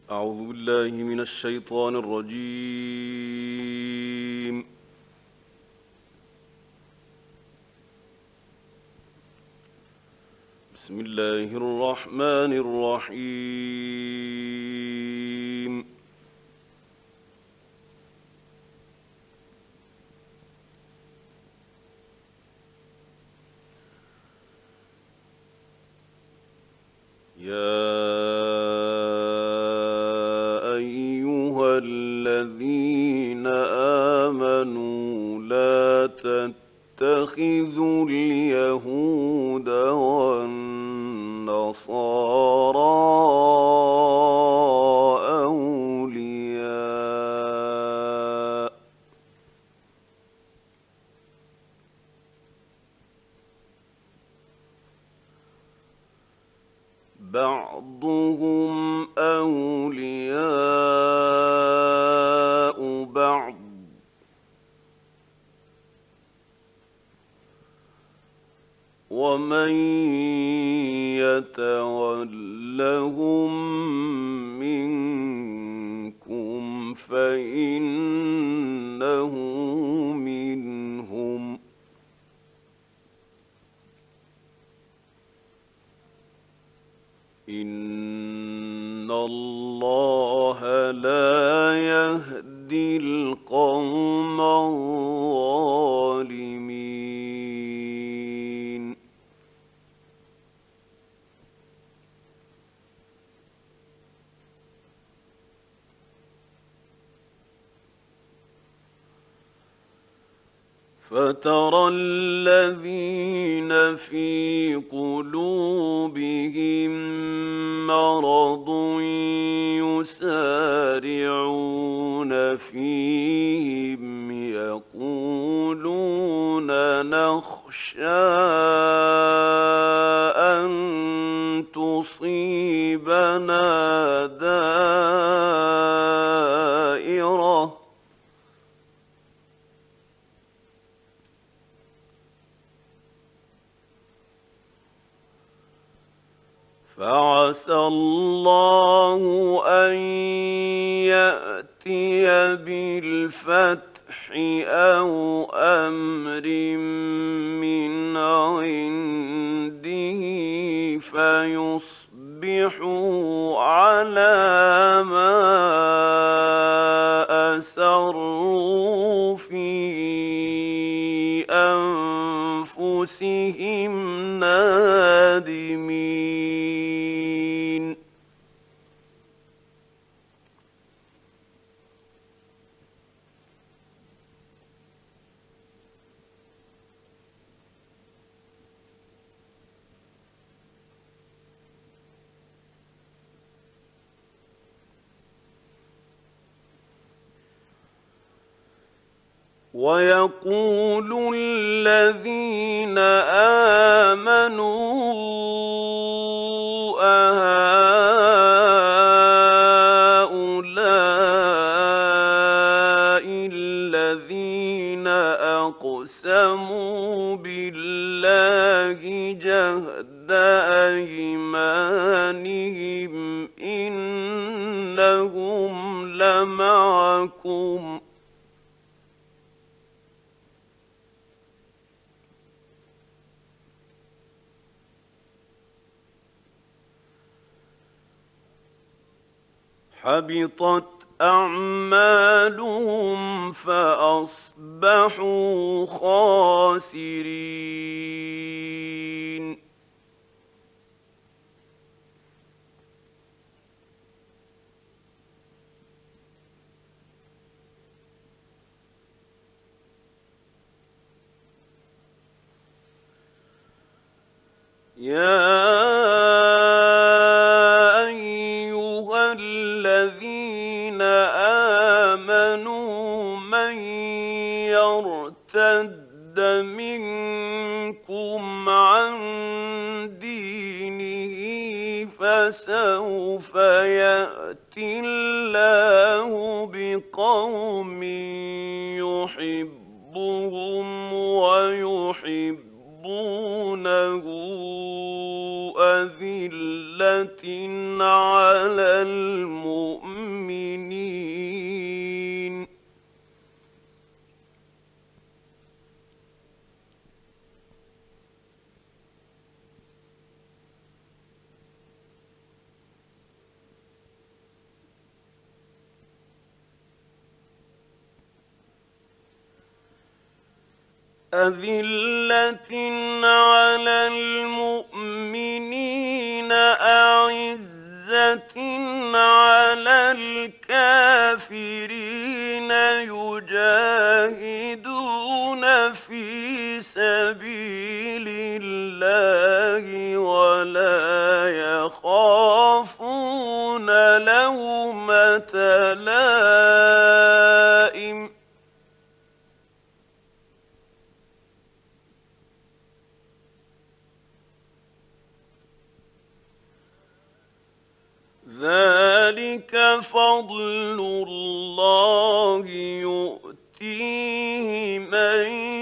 أعوذ بالله من الشيطان الرجيم. بسم الله الرحمن الرحيم. يا أيها الذين آمنوا لا تتخذوا اليهود والنصارى أولياء بعضهم أولياء بعض ومن يتولهم منكم فإنه منهم إن الله لا يهدي القوم الظالمين. فترى الذين في قلوبهم مرض يسارعون فيهم يقولون نخشى أن تصيبنا دائرة فعسى الله أن يأتي بالفتح أو أمر من عنده فيصبحوا على ما أسروا في أنفسهم نادمين. ويقول الذين آمنوا أهؤلاء الذين أقسموا بالله جهد أيمانهم إنهم لمعكم حبطت أعمالهم فأصبحوا خاسرين. يا الذين آمنوا من يرتد منكم عن دينه فسوف يأتي الله بقوم يحبهم ويحبونه أذلة على المؤمنين أذلة على المؤمنين أعزة على الكافرين يجاهدون في سبيل الله ولا يخافون لومة لائم ذلك فضل الله يؤتيه من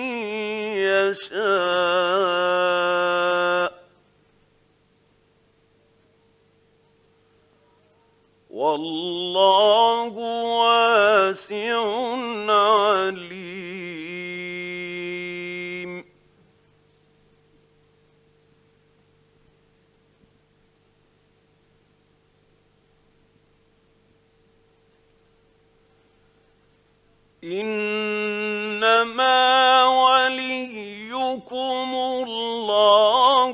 يشاء والله واسع عليم إنما وليكم الله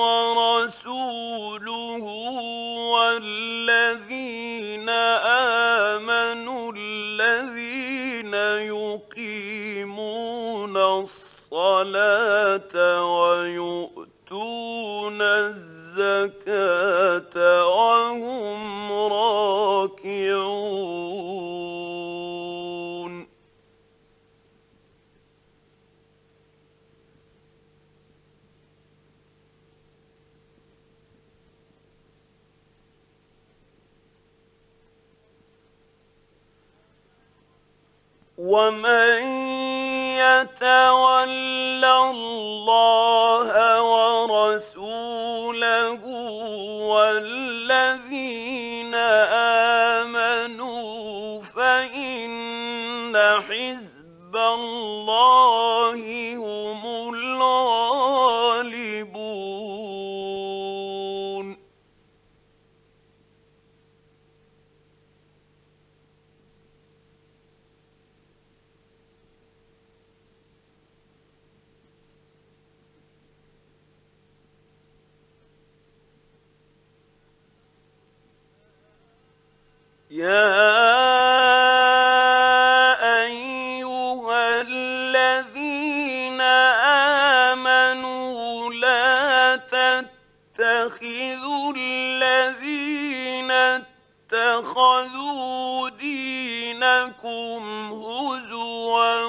ورسوله والذين آمنوا الذين يقيمون الصلاة ويؤتون الزكاة وهم راكعون ومن يتول الله ورسوله والذين آمنوا فإن حزب الله هم الغالبون يا أيها الذين آمنوا لا تتخذوا الذين اتخذوا دينكم هزوا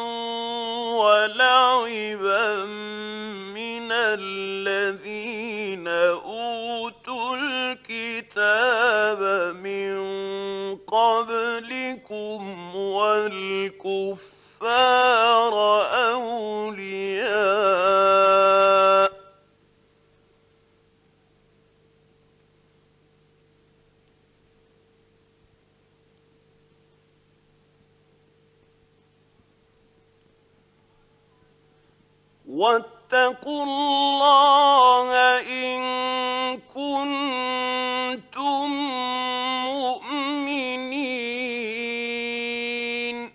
ولعبا من الذين أوتوا الكتاب من قبلكم والكفار أولياء واتقوا الله إن كنتم مؤمنين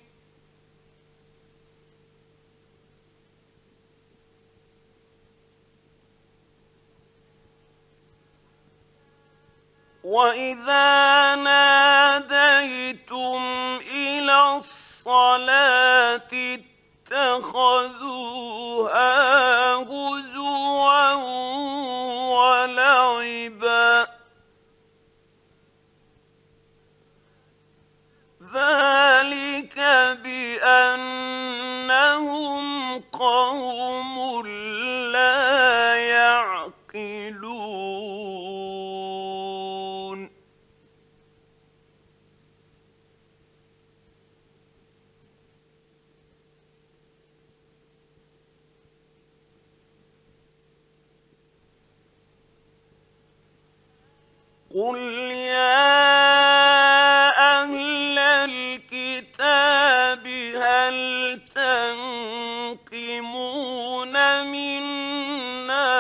وإذا ناديتم إلى الصلاة اتخذوها هزوا ولعبا ذلك بأنهم قوم لا يعقلون قل يا أهل الكتاب هل تنقمون منا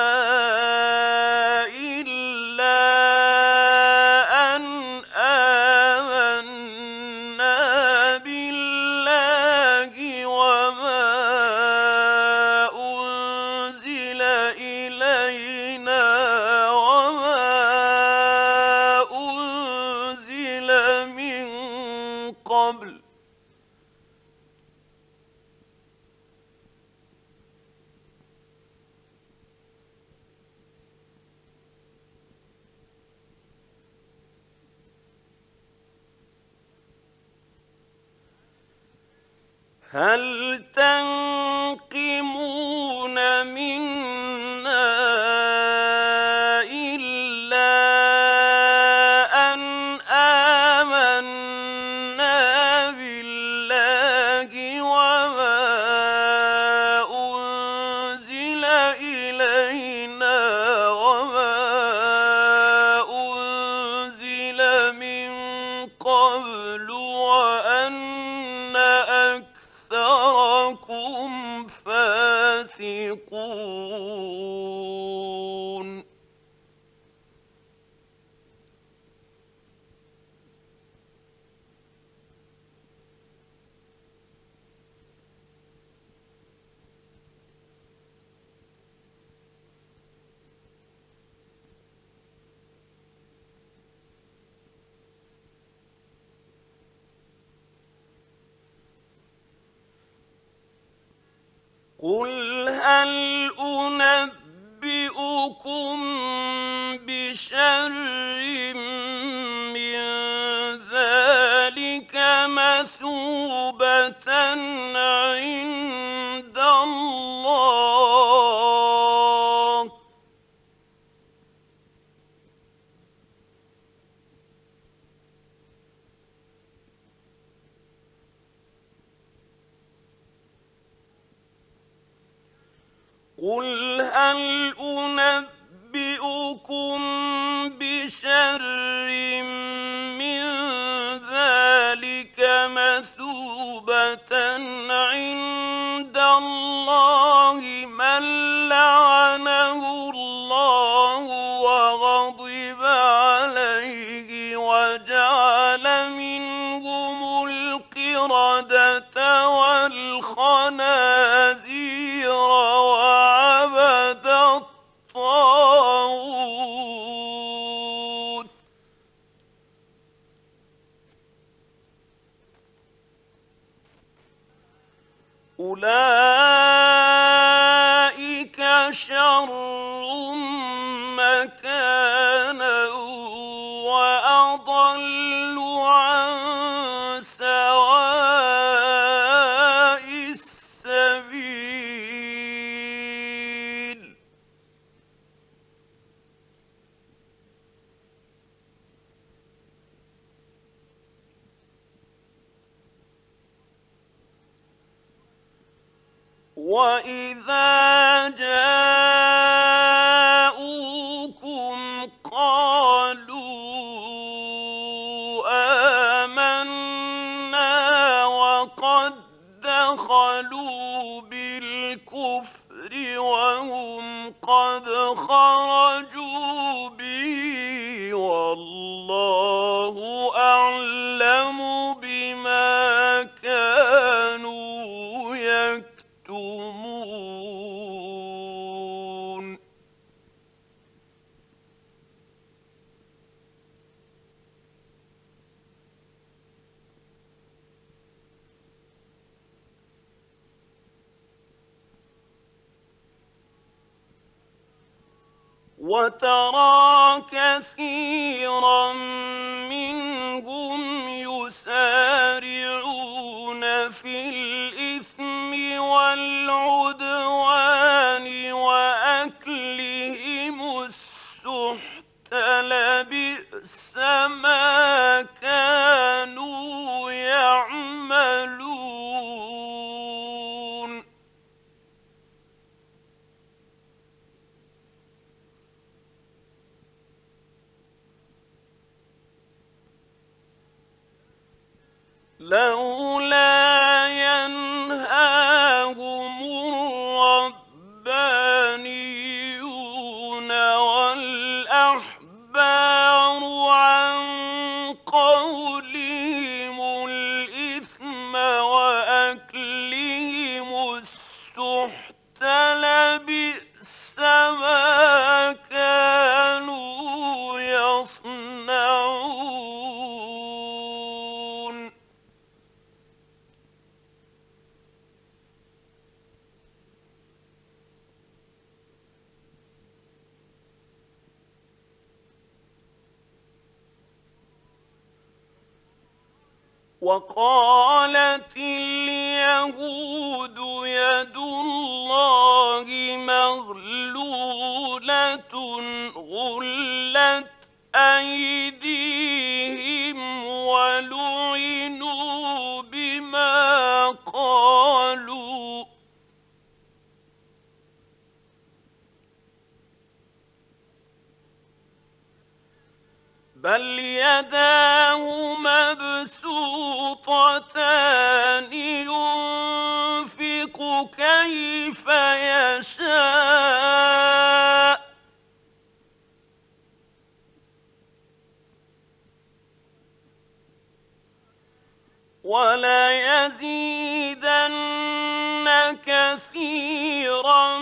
إلا أن آمنا بالله وما أنزل إلينا وما أنزل من قبل هل تنقمون منا إلا أن آمنا بالله وما أنزل إلينا وما أنزل من قبل وأن أكثركم فاسقون قل هل أنبئكم بشر من ذلك مثوبة عند الله قل هل أنبئكم بشر من ذلك مثوبة عند الله من لعنه الله وغضب عليه وجعل منهم القردة والخنازير وعبد الطاغوت أولئك شر مكانا وأضل عن سواء السبيل وإذا جاءوكم قالوا آمنا وقد دخلوا بالكفر وهم قد خرجوا به والله أعلم بما كانوا يكتمون وترى كثيرا منهم يسارعون في الإثم والعدوان وأكلهم السحت لبئس ما كانوا يعملون لولا ينهاهم الربانيون والأحبار عن قولهم الإثم وأكلهم السحت لبئس ما كانوا يصنعون وقالت اليهود يد الله مغلولة غلت أيديهم ولعنوا بما قالوا بل يداه مبسوطتان ينفق كيف يشاء وليزيدن كثيرا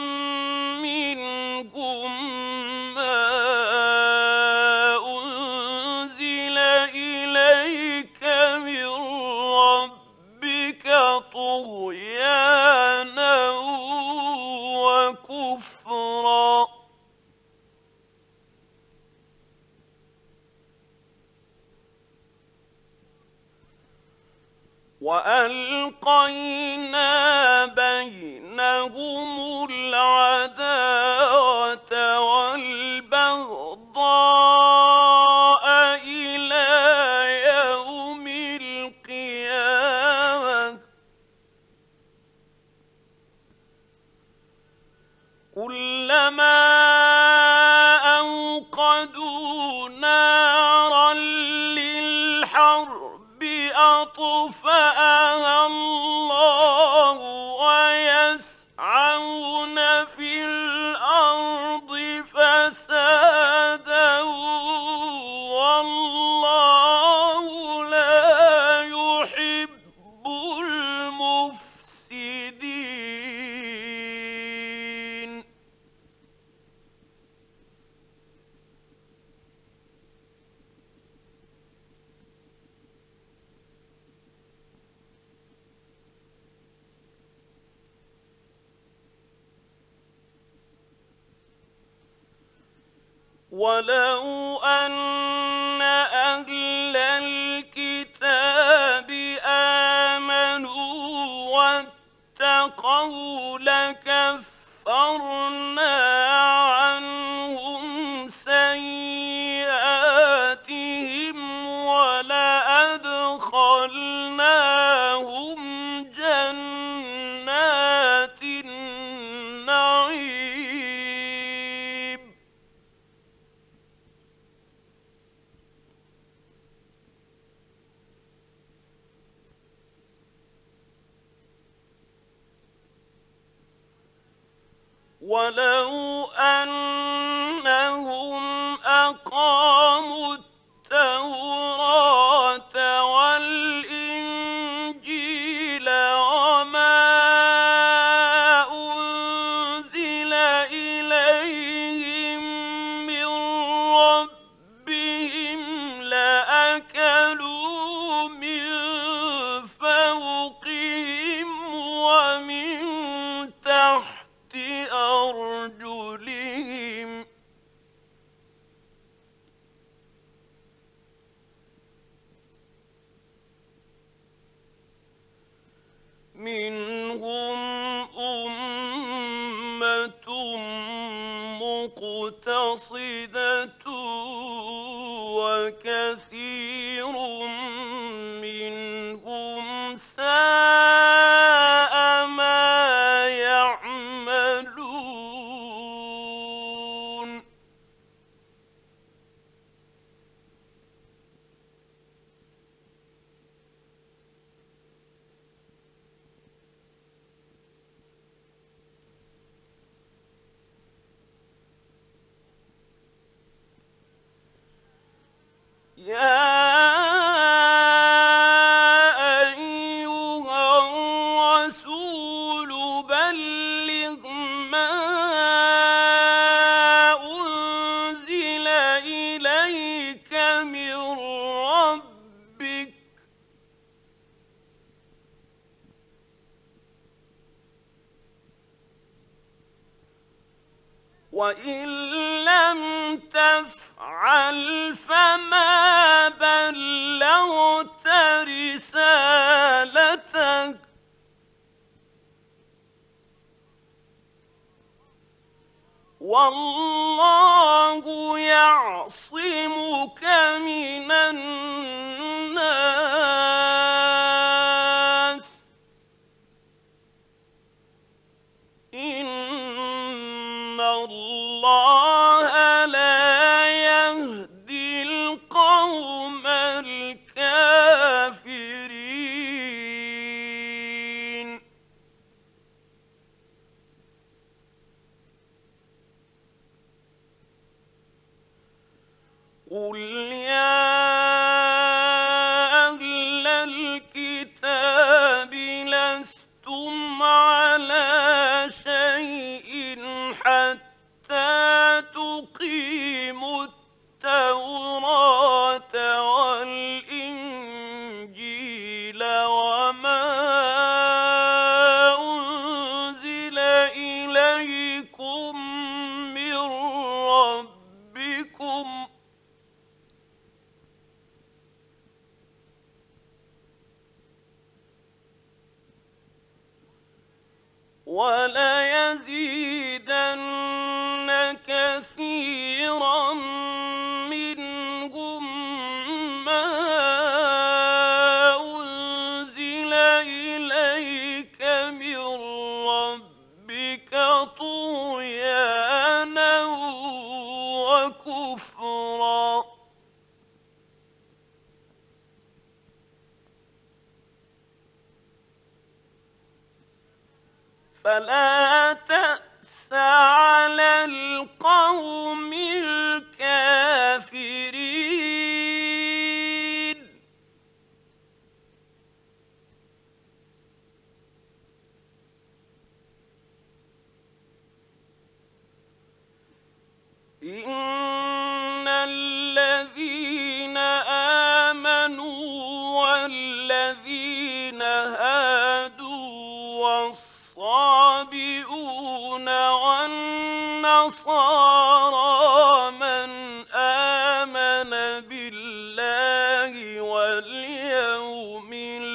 منهم ما أنزل إليك من ربك طغيانا وكفرا وألقينا بينهم العداوة والبغضاء إلى يوم القيامة كلما أوقدوا نارا للحرب أطفأها الله ويسعون في الأرض فسادا والله لا يحب المفسدين ولو أن أهل الكتاب آمنوا واتقوا لكفرنا عنهم سيئاتهم ولأدخلناهم جنات النعيم ولو أنهم أقاموا التوراة والإنجيل وما أنزل إليهم من ربهم لأكلوا من فوقهم ومن تحت أرجلهم منهم أمة مقتصدة وكثير منهم ساء ما يعملون وإن لم تفعل فما بلغت رسالته والله يعصمك من الناس إن الله لا يهدي القوم الكافرين. قل يا أهل الكتاب لستم على شيء حتى تقيموا التوراة والإنجيل وما أنزل إليكم من ربكم وليزيدن كثيرا منهم ما أنزل إليك من ربك طغيانا وكفرا فلا تأس على القوم الكافرين. إن الذين آمنوا والذين هادوا والصابئون والنصارى من آمن بالله واليوم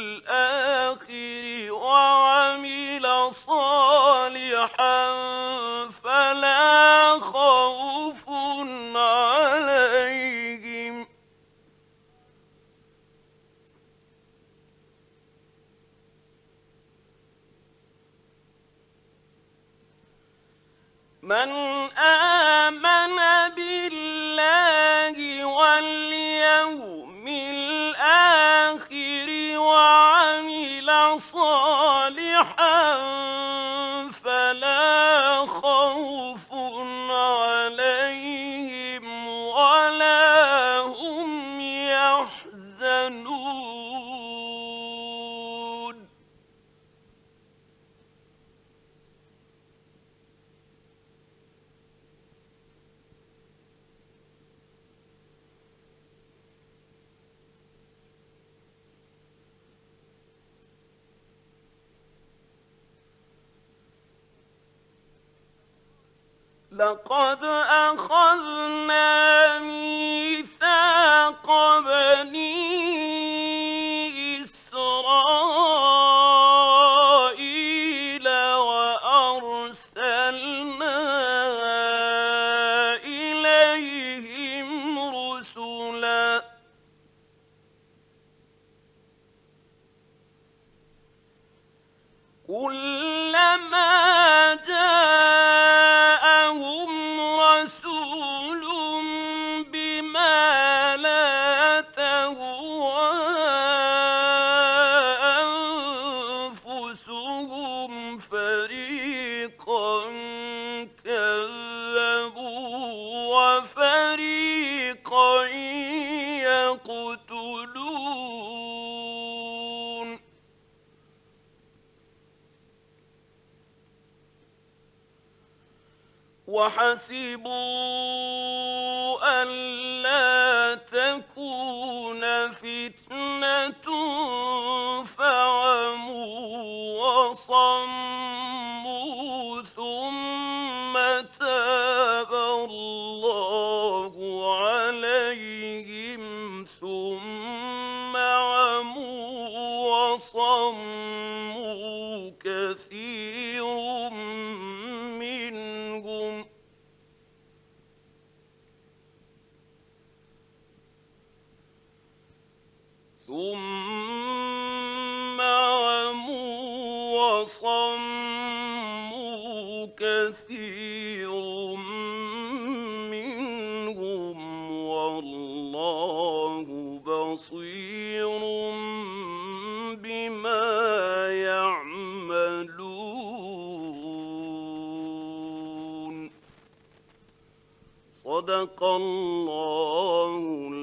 الآخر وعمل صالحا فلا خوف عليهم من آمن بالله واليوم الآخر وعمل صالحا فلا خوف عليهم ولا هم يحزنون. لقد أخذنا ميثاق بني إسرائيل وأرسلنا إليهم رسلا كلما جاءهم رسول بما لا تهوى أنفسهم فريقا كذبوا وفريقا يقتلون. وحسبوا ألا تكون فتنة فعموا وصموا ثم تابوا وصموا كثير منهم ثم عموا وصموا كثير منهم والله بصير بما يعملون. صدق الله